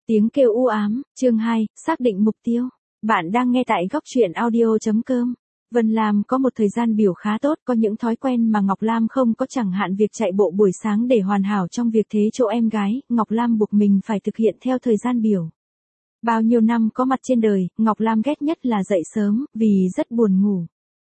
Tiếng kêu u ám, chương 2, xác định mục tiêu. Bạn đang nghe tại góc truyện audio.com. Vân Lam có một thời gian biểu khá tốt, có những thói quen mà Ngọc Lam không có, chẳng hạn việc chạy bộ buổi sáng để hoàn hảo trong việc thế chỗ em gái, Ngọc Lam buộc mình phải thực hiện theo thời gian biểu. Bao nhiêu năm có mặt trên đời, Ngọc Lam ghét nhất là dậy sớm, vì rất buồn ngủ.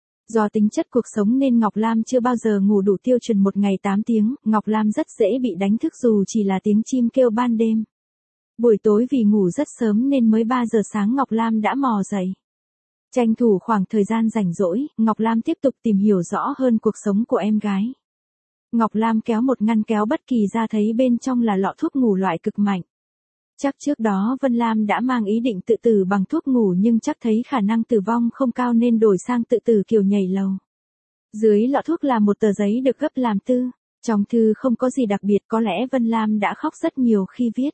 Do tính chất cuộc sống nên Ngọc Lam chưa bao giờ ngủ đủ tiêu chuẩn một ngày 8 tiếng, Ngọc Lam rất dễ bị đánh thức dù chỉ là tiếng chim kêu ban đêm. Buổi tối vì ngủ rất sớm nên mới 3 giờ sáng Ngọc Lam đã mò dậy. Tranh thủ khoảng thời gian rảnh rỗi, Ngọc Lam tiếp tục tìm hiểu rõ hơn cuộc sống của em gái. Ngọc Lam kéo một ngăn kéo bất kỳ ra thấy bên trong là lọ thuốc ngủ loại cực mạnh. Chắc trước đó Vân Lam đã mang ý định tự tử bằng thuốc ngủ nhưng chắc thấy khả năng tử vong không cao nên đổi sang tự tử kiểu nhảy lầu. Dưới lọ thuốc là một tờ giấy được gấp làm thư. Trong thư không có gì đặc biệt, có lẽ Vân Lam đã khóc rất nhiều khi viết.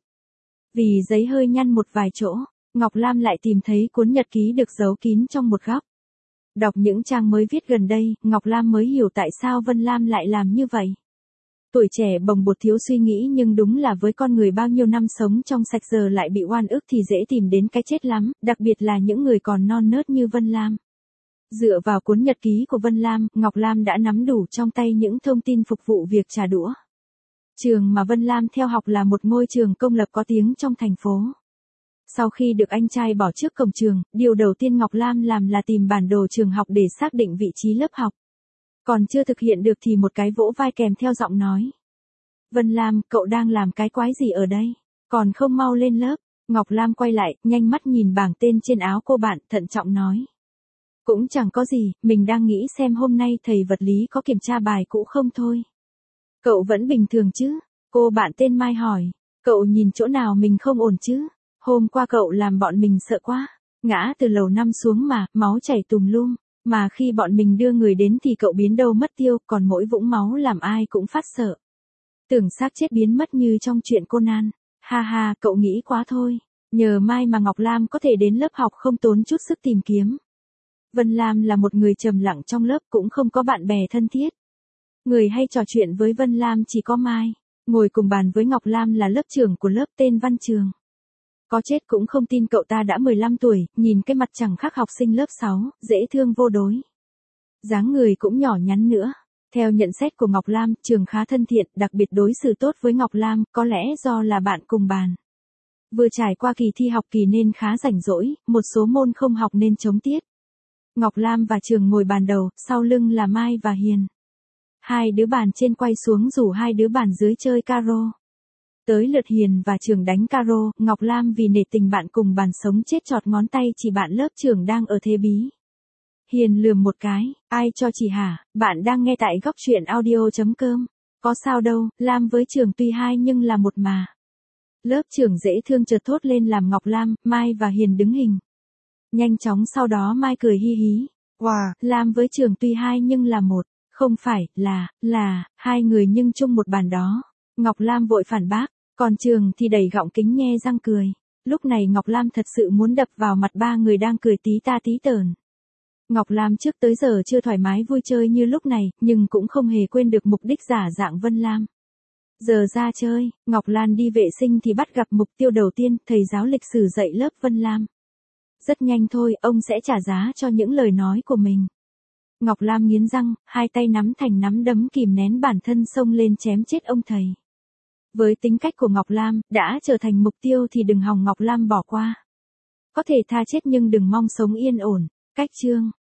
Vì giấy hơi nhăn một vài chỗ, Ngọc Lam lại tìm thấy cuốn nhật ký được giấu kín trong một góc. Đọc những trang mới viết gần đây, Ngọc Lam mới hiểu tại sao Vân Lam lại làm như vậy. Tuổi trẻ bồng bột thiếu suy nghĩ nhưng đúng là với con người bao nhiêu năm sống trong sạch giờ lại bị oan ức thì dễ tìm đến cái chết lắm, đặc biệt là những người còn non nớt như Vân Lam. Dựa vào cuốn nhật ký của Vân Lam, Ngọc Lam đã nắm đủ trong tay những thông tin phục vụ việc trả đũa. Trường mà Vân Lam theo học là một ngôi trường công lập có tiếng trong thành phố. Sau khi được anh trai bỏ trước cổng trường, điều đầu tiên Ngọc Lam làm là tìm bản đồ trường học để xác định vị trí lớp học. Còn chưa thực hiện được thì một cái vỗ vai kèm theo giọng nói. Vân Lam, cậu đang làm cái quái gì ở đây? Còn không mau lên lớp. Ngọc Lam quay lại, nhanh mắt nhìn bảng tên trên áo cô bạn, thận trọng nói. Cũng chẳng có gì, mình đang nghĩ xem hôm nay thầy vật lý có kiểm tra bài cũ không thôi. Cậu vẫn bình thường chứ? Cô bạn tên Mai hỏi. Cậu nhìn chỗ nào mình không ổn chứ? Hôm qua cậu làm bọn mình sợ quá. Ngã từ lầu 5 xuống mà, máu chảy tùm lum. Mà khi bọn mình đưa người đến thì cậu biến đâu mất tiêu, còn mỗi vũng máu làm ai cũng phát sợ. Tưởng xác chết biến mất như trong truyện Conan. Ha ha, cậu nghĩ quá thôi. Nhờ Mai mà Ngọc Lam có thể đến lớp học không tốn chút sức tìm kiếm. Vân Lam là một người trầm lặng trong lớp, cũng không có bạn bè thân thiết. Người hay trò chuyện với Vân Lam chỉ có Mai. Ngồi cùng bàn với Ngọc Lam là lớp trưởng của lớp tên Văn Trường. Có chết cũng không tin cậu ta đã 15 tuổi, nhìn cái mặt chẳng khác học sinh lớp 6, dễ thương vô đối. Dáng người cũng nhỏ nhắn nữa. Theo nhận xét của Ngọc Lam, Trường khá thân thiện, đặc biệt đối xử tốt với Ngọc Lam, có lẽ do là bạn cùng bàn. Vừa trải qua kỳ thi học kỳ nên khá rảnh rỗi, một số môn không học nên chống tiết. Ngọc Lam và Trường ngồi bàn đầu, sau lưng là Mai và Hiền. Hai đứa bàn trên quay xuống rủ hai đứa bàn dưới chơi caro. Tới lượt Hiền và Trường đánh caro, Ngọc Lam vì nể tình bạn cùng bàn sống chết chọt ngón tay chỉ bạn lớp Trường đang ở thế bí. Hiền lườm một cái, ai cho chỉ hả, bạn đang nghe tại góc truyện audio.com. Có sao đâu, Lam với Trường tuy hai nhưng là một mà. Lớp Trường dễ thương chợt thốt lên làm Ngọc Lam, Mai và Hiền đứng hình. Nhanh chóng sau đó Mai cười hi hí. Wow, Lam với Trường tuy hai nhưng là một. Không phải, là, hai người nhưng chung một bàn đó. Ngọc Lam vội phản bác, còn Trường thì đẩy gọng kính nhe răng cười. Lúc này Ngọc Lam thật sự muốn đập vào mặt ba người đang cười tí ta tí tởn. Ngọc Lam trước tới giờ chưa thoải mái vui chơi như lúc này, nhưng cũng không hề quên được mục đích giả dạng Vân Lam. Giờ ra chơi, Ngọc Lan đi vệ sinh thì bắt gặp mục tiêu đầu tiên, thầy giáo lịch sử dạy lớp Vân Lam. Rất nhanh thôi, ông sẽ trả giá cho những lời nói của mình. Ngọc Lam nghiến răng, hai tay nắm thành nắm đấm kìm nén bản thân xông lên chém chết ông thầy. Với tính cách của Ngọc Lam, đã trở thành mục tiêu thì đừng hòng Ngọc Lam bỏ qua. Có thể tha chết nhưng đừng mong sống yên ổn. Cách chương